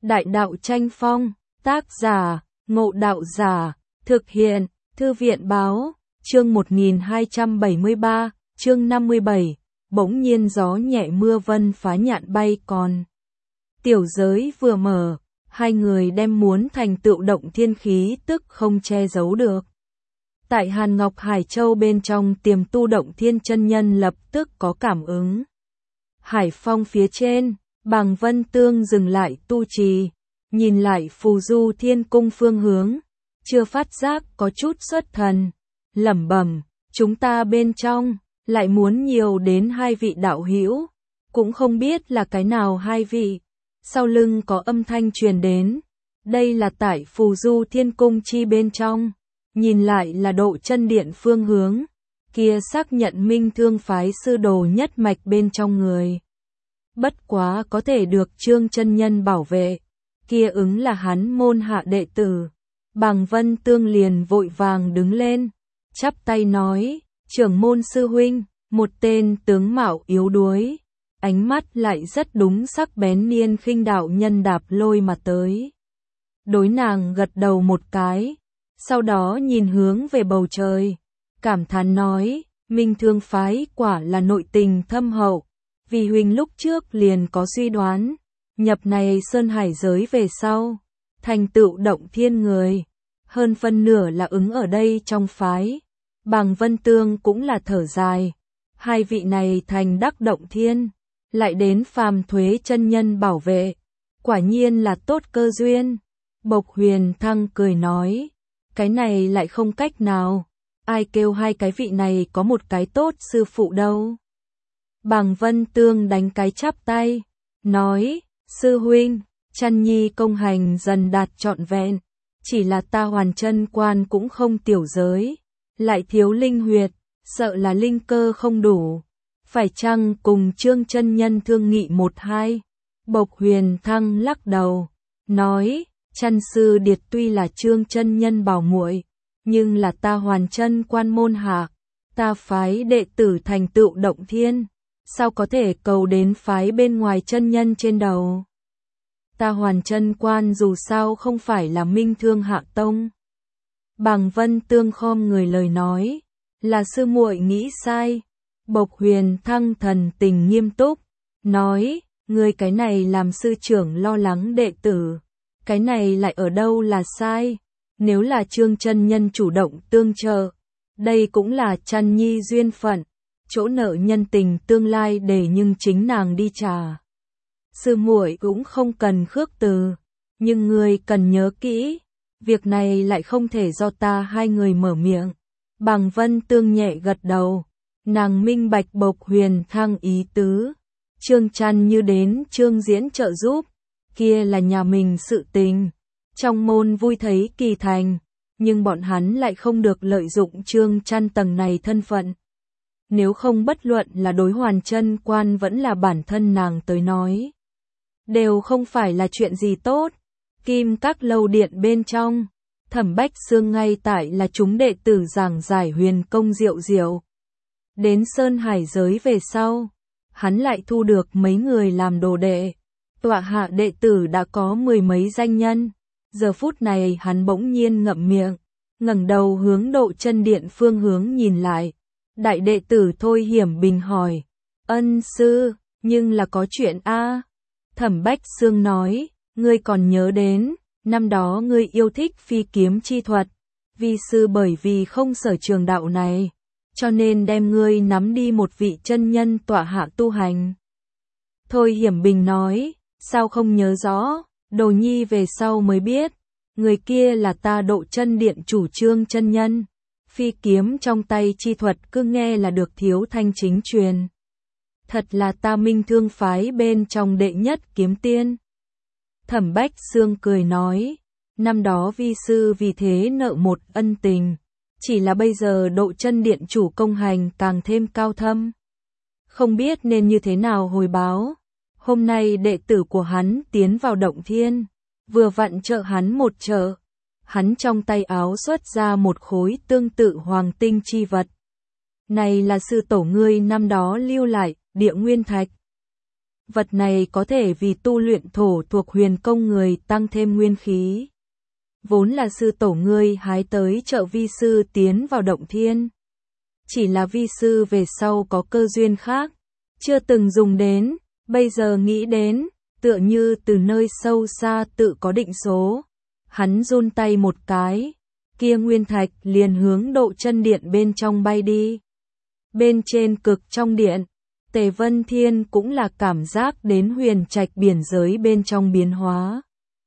Đại đạo tranh phong, tác giả, Ngộ Đạo Giả, thực hiện, Thư viện báo, chương 1273, chương 57, bỗng nhiên gió nhẹ mưa vân phá nhạn bay còn. Tiểu giới vừa mở, hai người đem muốn thành tựu động thiên khí tức không che giấu được. Tại Hàn Ngọc Hải Châu bên trong tiềm tu động thiên chân nhân lập tức có cảm ứng. Hải phong phía trên, Bàng Vân Tương dừng lại tu trì, nhìn lại phù du thiên cung phương hướng, chưa phát giác có chút xuất thần, lẩm bẩm, chúng ta bên trong, lại muốn nhiều đến hai vị đạo hữu, cũng không biết là cái nào hai vị. Sau lưng có âm thanh truyền đến, đây là tại phù du thiên cung chi bên trong, nhìn lại là độ chân điện phương hướng, kia xác nhận Minh Thương phái sư đồ nhất mạch bên trong người. Bất quá có thể được Trương chân nhân bảo vệ, kia ứng là hắn môn hạ đệ tử. Bàng Vân Tương liền vội vàng đứng lên, chắp tay nói, trưởng môn sư huynh, một tên tướng mạo yếu đuối, ánh mắt lại rất đúng sắc bén Niên Khinh đạo nhân đạp lôi mà tới. Đối nàng gật đầu một cái, sau đó nhìn hướng về bầu trời, cảm thán nói, Minh Thương phái quả là nội tình thâm hậu, vì huynh lúc trước liền có suy đoán, nhập này sơn hải giới về sau, thành tựu động thiên người, hơn phân nửa là ứng ở đây trong phái. Bàng Vân Tương cũng là thở dài, hai vị này thành đắc động thiên, lại đến phàm thuế chân nhân bảo vệ, quả nhiên là tốt cơ duyên. Bộc Huyền Thăng cười nói, cái này lại không cách nào, ai kêu hai cái vị này có một cái tốt sư phụ đâu. Bàng Vân Tương đánh cái chắp tay, nói, sư huynh, Chăn Nhi công hành dần đạt trọn vẹn, chỉ là ta Hoàn Chân Quan cũng không tiểu giới, lại thiếu linh huyệt, sợ là linh cơ không đủ, phải chăng cùng Trương chân nhân thương nghị một hai. Bộc Huyền Thăng lắc đầu, nói, Chăn sư điệt tuy là Trương chân nhân bảo muội, nhưng là ta Hoàn Chân Quan môn hạ, ta phái đệ tử thành tựu động thiên, sao có thể cầu đến phái bên ngoài chân nhân trên đầu. Ta Hoàn Chân Quan dù sao không phải là Minh Thương hạ tông. Bàng Vân Tương khom người lời nói, là sư muội nghĩ sai. Bộc Huyền Thăng thần tình nghiêm túc, nói, người cái này làm sư trưởng lo lắng đệ tử, cái này lại ở đâu là sai, nếu là Trương chân nhân chủ động tương trợ, đây cũng là Chăn Nhi duyên phận, chỗ nợ nhân tình tương lai để nhưng chính nàng đi trả. Sư muội cũng không cần khước từ, nhưng người cần nhớ kỹ, việc này lại không thể do ta hai người mở miệng. Bàng Vân Tương nhẹ gật đầu, nàng minh bạch Bộc Huyền Thăng ý tứ, Trương Chăn Như đến Trương Diễn trợ giúp, kia là nhà mình sự tình, trong môn vui thấy kỳ thành, nhưng bọn hắn lại không được lợi dụng Trương Chăn tầng này thân phận. Nếu không bất luận là đối Hoàn Chân Quan vẫn là bản thân nàng tới nói, đều không phải là chuyện gì tốt. Kim Các lâu điện bên trong, Thẩm Bách Xương ngay tại là chúng đệ tử giảng giải huyền công diệu diệu. Đến Sơn Hải giới về sau, hắn lại thu được mấy người làm đồ đệ, tọa hạ đệ tử đã có mười mấy danh nhân. Giờ phút này hắn bỗng nhiên ngậm miệng, ngẩng đầu hướng độ chân điện phương hướng nhìn lại. Đại đệ tử Thôi Hiểm Bình hỏi, ân sư, nhưng là có chuyện a? Thẩm Bách Xương nói, ngươi còn nhớ đến, năm đó ngươi yêu thích phi kiếm chi thuật, vi sư bởi vì không sở trường đạo này, cho nên đem ngươi nắm đi một vị chân nhân tọa hạ tu hành. Thôi Hiểm Bình nói, sao không nhớ rõ, đồ nhi về sau mới biết, người kia là ta độ chân điện chủ Trương chân nhân, phi kiếm trong tay chi thuật cứ nghe là được thiếu thanh chính truyền. Thật là ta Minh Thương phái bên trong đệ nhất kiếm tiên. Thẩm Bách Xương cười nói, năm đó vi sư vì thế nợ một ân tình, chỉ là bây giờ độ chân điện chủ công hành càng thêm cao thâm, không biết nên như thế nào hồi báo. Hôm nay đệ tử của hắn tiến vào động thiên, vừa vặn trợ hắn một trợ, hắn trong tay áo xuất ra một khối tương tự hoàng tinh chi vật. Này là sư tổ ngươi năm đó lưu lại, Địa Nguyên Thạch. vật này có thể vì tu luyện thổ thuộc huyền công người tăng thêm nguyên khí. Vốn là sư tổ ngươi hái tới trợ vi sư tiến vào động thiên. Chỉ là vi sư về sau có cơ duyên khác, chưa từng dùng đến, bây giờ nghĩ đến, tựa như từ nơi sâu xa tự có định số. Hắn run tay một cái, kia nguyên thạch liền hướng độ chân điện bên trong bay đi. Bên trên cực trong điện, Tề Vân Thiên cũng là cảm giác đến huyền trạch biển giới bên trong biến hóa.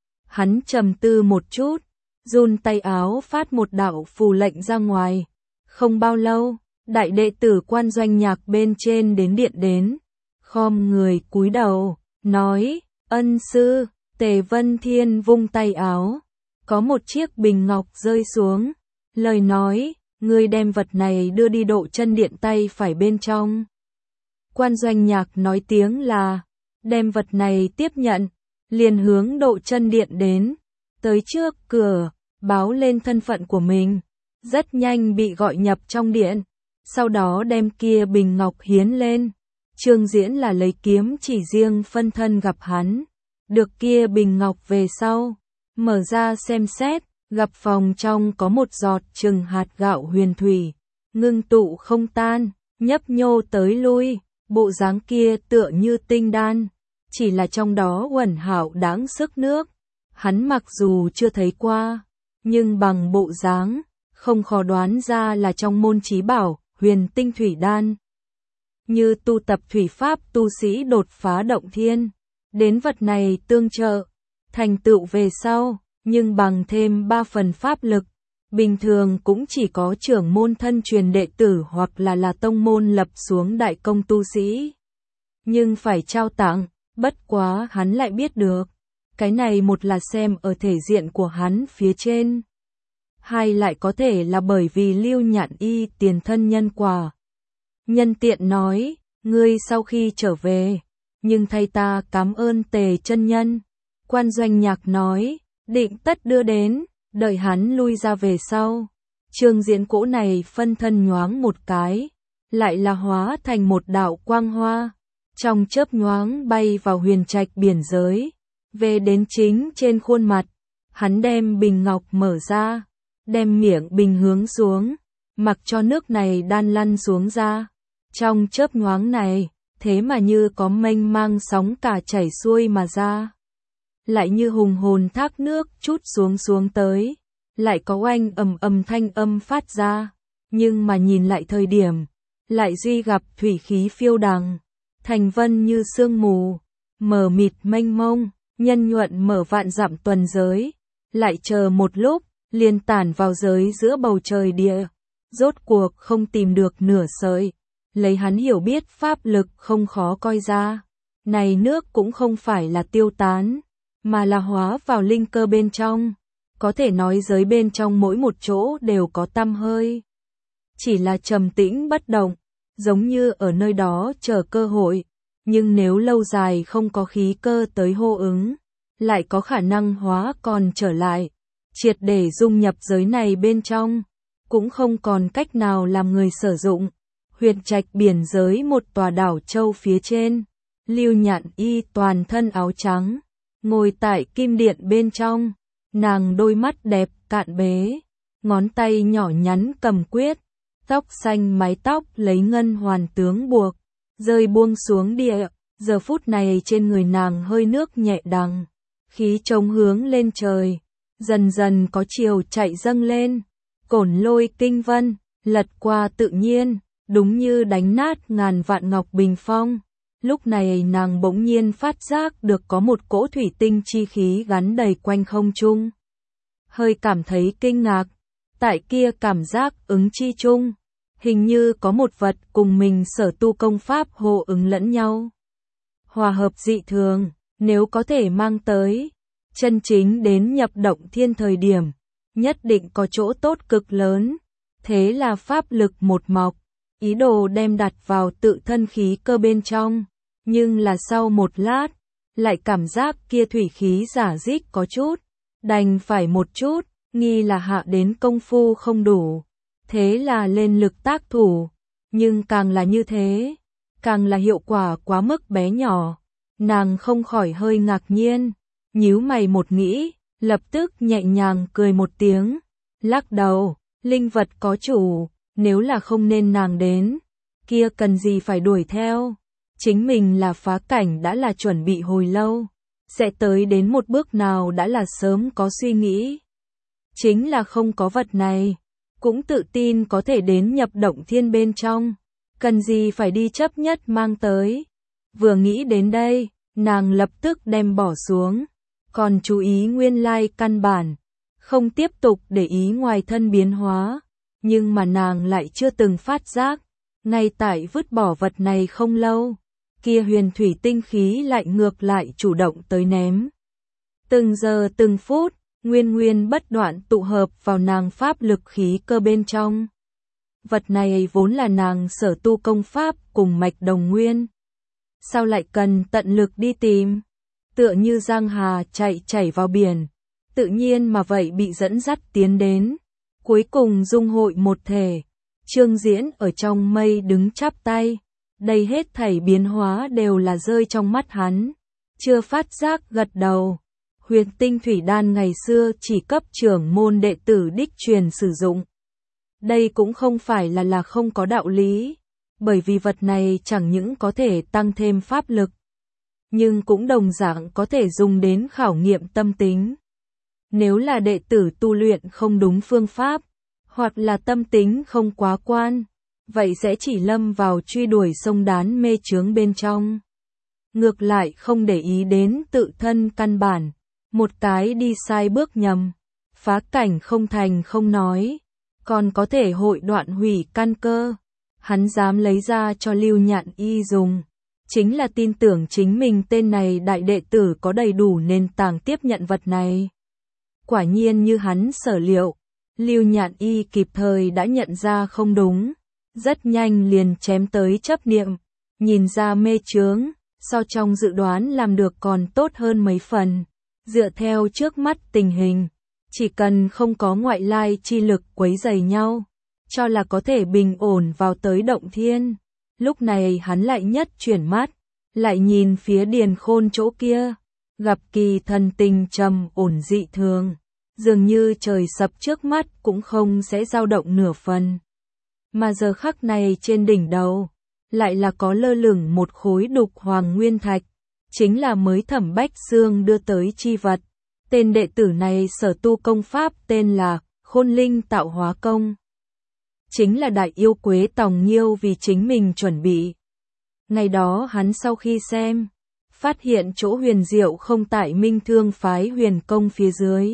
Hắn trầm tư một chút, run tay áo phát một đạo phù lệnh ra ngoài. Không bao lâu, đại đệ tử Quan Doanh Nhạc bên trên đến điện đến, khom người cúi đầu, nói, ân sư. Tề Vân Thiên vung tay áo, có một chiếc bình ngọc rơi xuống, lời nói, ngươi đem vật này đưa đi độ chân điện tay phải bên trong. Quan Doanh Nhạc nói tiếng là, đem vật này tiếp nhận, liền hướng độ chân điện đến, tới trước cửa, báo lên thân phận của mình, rất nhanh bị gọi nhập trong điện, sau đó đem kia bình ngọc hiến lên. Trương Diễn là lấy kiếm chỉ riêng phân thân gặp hắn, được kia bình ngọc về sau, mở ra xem xét, gặp phòng trong có một giọt chừng hạt gạo huyền thủy, ngưng tụ không tan, nhấp nhô tới lui, bộ dáng kia tựa như tinh đan, chỉ là trong đó uẩn hảo đáng sức nước. Hắn mặc dù chưa thấy qua, nhưng bằng bộ dáng, không khó đoán ra là trong môn chí bảo, huyền tinh thủy đan. Như tu tập thủy pháp tu sĩ đột phá động thiên, đến vật này tương trợ, thành tựu về sau, nhưng bằng thêm 3 phần pháp lực, bình thường cũng chỉ có trưởng môn thân truyền đệ tử hoặc là tông môn lập xuống đại công tu sĩ. Nhưng phải trao tặng, bất quá hắn lại biết được, cái này một là xem ở thể diện của hắn phía trên, hai lại có thể là bởi vì Lưu Nhạn Y tiền thân nhân quả. Nhân tiện nói, ngươi sau khi trở về, nhưng thay ta cảm ơn Tề chân nhân. Quan Doanh Nhạc nói, định tất đưa đến, đợi hắn lui ra về sau. Trương Diễn cỗ này phân thân nhoáng một cái, lại là hóa thành một đạo quang hoa, trong chớp nhoáng bay vào huyền trạch biển giới, về đến chính trên khuôn mặt. Hắn đem bình ngọc mở ra, đem miệng bình hướng xuống, mặc cho nước này đan lăn xuống ra. Trong chớp nhoáng này, thế mà như có mênh mang sóng cả chảy xuôi mà ra, lại như hùng hồn thác nước chút xuống tới, lại có oanh ầm thanh âm phát ra, nhưng mà nhìn lại thời điểm, lại duy gặp thủy khí phiêu đằng, thành vân như sương mù, mờ mịt mênh mông, nhân nhuận mở vạn dặm tuần giới, lại chờ một lúc, liền tản vào giới giữa bầu trời địa, rốt cuộc không tìm được nửa sợi. Lấy hắn hiểu biết pháp lực không khó coi ra, này nước cũng không phải là tiêu tán, mà là hóa vào linh cơ bên trong, có thể nói giới bên trong mỗi một chỗ đều có tăm hơi. Chỉ là trầm tĩnh bất động, giống như ở nơi đó chờ cơ hội, nhưng nếu lâu dài không có khí cơ tới hô ứng, lại có khả năng hóa còn trở lại, triệt để dung nhập giới này bên trong, cũng không còn cách nào làm người sử dụng. Huyền trạch biển giới một tòa đảo châu phía trên, Lưu Nhạn Y toàn thân áo trắng, ngồi tại kim điện bên trong, nàng đôi mắt đẹp cạn bế, ngón tay nhỏ nhắn cầm quyết, tóc xanh mái tóc lấy ngân hoàn tướng buộc, rơi buông xuống địa, giờ phút này trên người nàng hơi nước nhẹ đằng, khí trống hướng lên trời, dần dần có chiều chạy dâng lên, cổn lôi kinh vân, lật qua tự nhiên. Đúng như đánh nát ngàn vạn ngọc bình phong, lúc này nàng bỗng nhiên phát giác được có một cỗ thủy tinh chi khí gắn đầy quanh không trung. Hơi cảm thấy kinh ngạc, tại kia cảm giác ứng chi chung, hình như có một vật cùng mình sở tu công pháp hô ứng lẫn nhau. Hòa hợp dị thường, nếu có thể mang tới, chân chính đến nhập động thiên thời điểm, nhất định có chỗ tốt cực lớn, thế là pháp lực một mọc. Ý đồ đem đặt vào tự thân khí cơ bên trong, nhưng là sau một lát, lại cảm giác kia thủy khí giả dích có chút, đành phải một chút, nghi là hạ đến công phu không đủ, thế là lên lực tác thủ, nhưng càng là như thế, càng là hiệu quả quá mức bé nhỏ, Nàng không khỏi hơi ngạc nhiên, nhíu mày một nghĩ, lập tức nhẹ nhàng cười một tiếng, lắc đầu, linh vật có chủ, nếu là không nên nàng đến, kia cần gì phải đuổi theo. Chính mình là phá cảnh đã là chuẩn bị hồi lâu, sẽ tới đến một bước nào đã là sớm có suy nghĩ. Chính là không có vật này, cũng tự tin có thể đến nhập động thiên bên trong, cần gì phải đi chấp nhất mang tới. Vừa nghĩ đến đây, nàng lập tức đem bỏ xuống, còn chú ý nguyên lai căn bản, không tiếp tục để ý ngoài thân biến hóa, nhưng mà nàng lại chưa từng phát giác, ngay tại vứt bỏ vật này không lâu, kia huyền thủy tinh khí lại ngược lại chủ động tới ném. Từng giờ từng phút, nguyên bất đoạn tụ hợp vào nàng pháp lực khí cơ bên trong. Vật này vốn là nàng sở tu công pháp cùng mạch đồng nguyên. Sao lại cần tận lực đi tìm? Tựa như giang hà chảy vào biển, tự nhiên mà vậy bị dẫn dắt tiến đến. Cuối cùng dung hội một thể, Trương Diễn ở trong mây đứng chắp tay. Đây hết thảy biến hóa đều là rơi trong mắt hắn. Chưa phát giác gật đầu. Huyền tinh thủy đan ngày xưa chỉ cấp trưởng môn đệ tử đích truyền sử dụng. Đây cũng không phải là không có đạo lý, bởi vì vật này chẳng những có thể tăng thêm pháp lực, nhưng cũng đồng dạng có thể dùng đến khảo nghiệm tâm tính. Nếu là đệ tử tu luyện không đúng phương pháp, hoặc là tâm tính không quá quan, vậy sẽ chỉ lâm vào truy đuổi sông đán mê chướng bên trong. Ngược lại không để ý đến tự thân căn bản, một cái đi sai bước nhầm, phá cảnh không thành không nói, còn có thể hội đoạn hủy căn cơ. Hắn dám lấy ra cho Lưu Nhạn Y dùng, chính là tin tưởng chính mình tên này đại đệ tử có đầy đủ nền tảng tiếp nhận vật này. Quả nhiên như hắn sở liệu, Lưu Nhạn Y kịp thời đã nhận ra không đúng, rất nhanh liền chém tới chấp niệm, nhìn ra mê chướng, so trong dự đoán làm được còn tốt hơn mấy phần. Dựa theo trước mắt tình hình, chỉ cần không có ngoại lai chi lực quấy rầy nhau, cho là có thể bình ổn vào tới động thiên. Lúc này hắn lại nhất chuyển mắt, lại nhìn phía Điền Khôn chỗ kia, gặp kỳ thần tình trầm ổn dị thường, dường như trời sập trước mắt cũng không sẽ dao động nửa phần. Mà giờ khắc này trên đỉnh đầu, lại là có lơ lửng một khối đục hoàng nguyên thạch, chính là mới Thẩm Bách Xương đưa tới chi vật. Tên đệ tử này sở tu công pháp tên là Khôn Linh Tạo Hóa Công. Chính là đại yêu Quế Tòng Nghiêu vì chính mình chuẩn bị. Ngày đó hắn sau khi xem, phát hiện chỗ huyền diệu không tại Minh Thương phái huyền công phía dưới.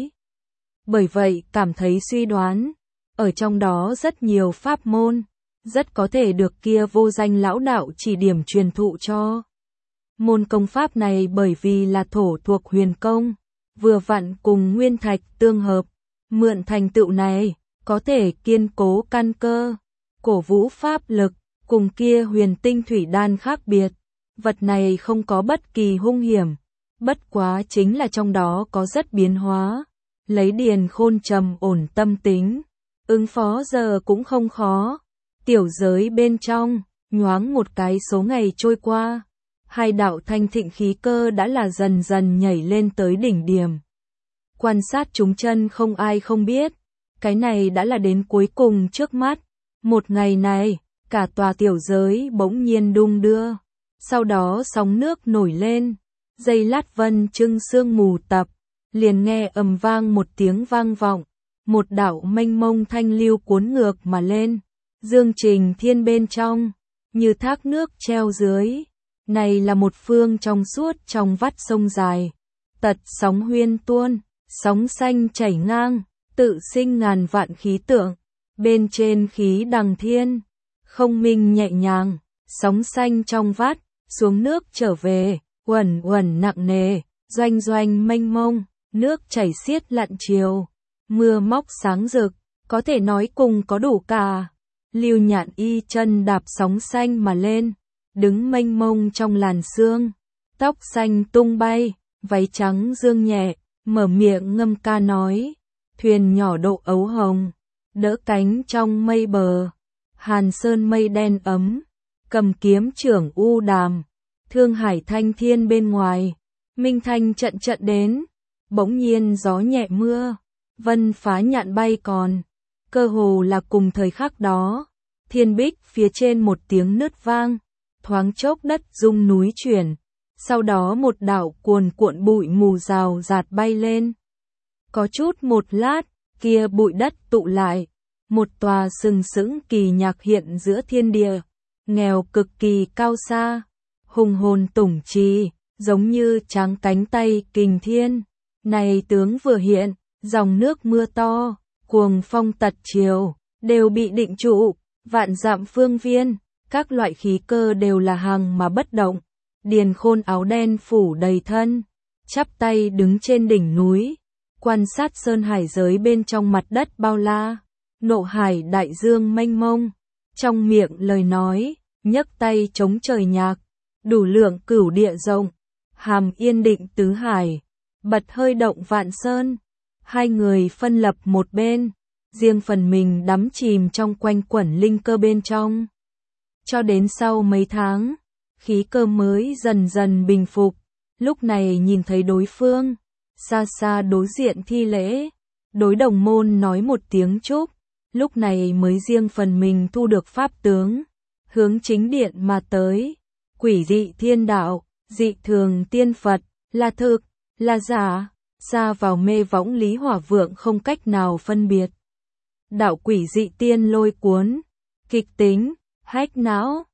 Bởi vậy cảm thấy suy đoán, ở trong đó rất nhiều pháp môn, rất có thể được kia vô danh lão đạo chỉ điểm truyền thụ cho. Môn công pháp này bởi vì là thổ thuộc huyền công, vừa vặn cùng nguyên thạch tương hợp, mượn thành tựu này, có thể kiên cố căn cơ, cổ vũ pháp lực, cùng kia huyền tinh thủy đan khác biệt. Vật này không có bất kỳ hung hiểm, bất quá chính là trong đó có rất biến hóa. Lấy Điền Khôn trầm ổn tâm tính, ứng phó giờ cũng không khó. Tiểu giới bên trong, nhoáng một cái số ngày trôi qua, hai đạo thanh thịnh khí cơ đã là dần dần nhảy lên tới đỉnh điểm. Quan sát chúng chân không ai không biết, cái này đã là đến cuối cùng trước mắt. Một ngày này, cả tòa tiểu giới bỗng nhiên đung đưa, sau đó sóng nước nổi lên, dây lát vân trưng sương mù tập, liền nghe ầm vang một tiếng vang vọng, một đạo mênh mông thanh lưu cuốn ngược mà lên, dương trình thiên bên trong, như thác nước treo dưới. Này là một phương trong suốt trong vắt sông dài, tật sóng huyên tuôn, sóng xanh chảy ngang, tự sinh ngàn vạn khí tượng, bên trên khí đằng thiên, không minh nhẹ nhàng, sóng xanh trong vắt, xuống nước trở về, uẩn uẩn nặng nề, doanh doanh mênh mông, nước chảy xiết lặn chiều, mưa móc sáng rực, có thể nói cùng có đủ cả. Lưu Nhạn Y chân đạp sóng xanh mà lên, đứng mênh mông trong làn sương, tóc xanh tung bay, váy trắng dương nhẹ, mở miệng ngâm ca nói, thuyền nhỏ độ ấu hồng, đỡ cánh trong mây bờ, hàn sơn mây đen ấm, cầm kiếm trưởng u đàm, Thương Hải Thanh Thiên bên ngoài, minh thanh trận trận đến, bỗng nhiên gió nhẹ mưa, vân phá nhạn bay còn, cơ hồ là cùng thời khắc đó, thiên bích phía trên một tiếng nứt vang, thoáng chốc đất rung núi chuyển, sau đó một đạo cuồn cuộn bụi mù rào rạt bay lên. Có chút một lát, kia bụi đất tụ lại, một tòa sừng sững kỳ nhạc hiện giữa thiên địa, nghèo cực kỳ cao xa, hùng hồn tủng trì, giống như tráng cánh tay kình thiên. Này tướng vừa hiện, dòng nước mưa to, cuồng phong tật chiều, đều bị định trụ, vạn dặm phương viên, các loại khí cơ đều là hằng mà bất động. Điền Khôn áo đen phủ đầy thân, chắp tay đứng trên đỉnh núi, quan sát sơn hải giới bên trong mặt đất bao la, nộ hải đại dương mênh mông, trong miệng lời nói, nhấc tay chống trời nhạc, đủ lượng cửu địa rộng, hàm yên định tứ hải, bật hơi động vạn sơn. Hai người phân lập một bên, riêng phần mình đắm chìm trong quanh quẩn linh cơ bên trong. Cho đến sau mấy tháng, khí cơ mới dần dần bình phục, lúc này nhìn thấy đối phương, xa xa đối diện thi lễ, đối đồng môn nói một tiếng chúc, lúc này mới riêng phần mình thu được pháp tướng, hướng chính điện mà tới. Quỷ dị thiên đạo, dị thường tiên Phật, là thực, là giả, xa vào mê võng Lý Hỏa Vượng không cách nào phân biệt. Đạo quỷ dị tiên lôi cuốn, kịch tính, hách não.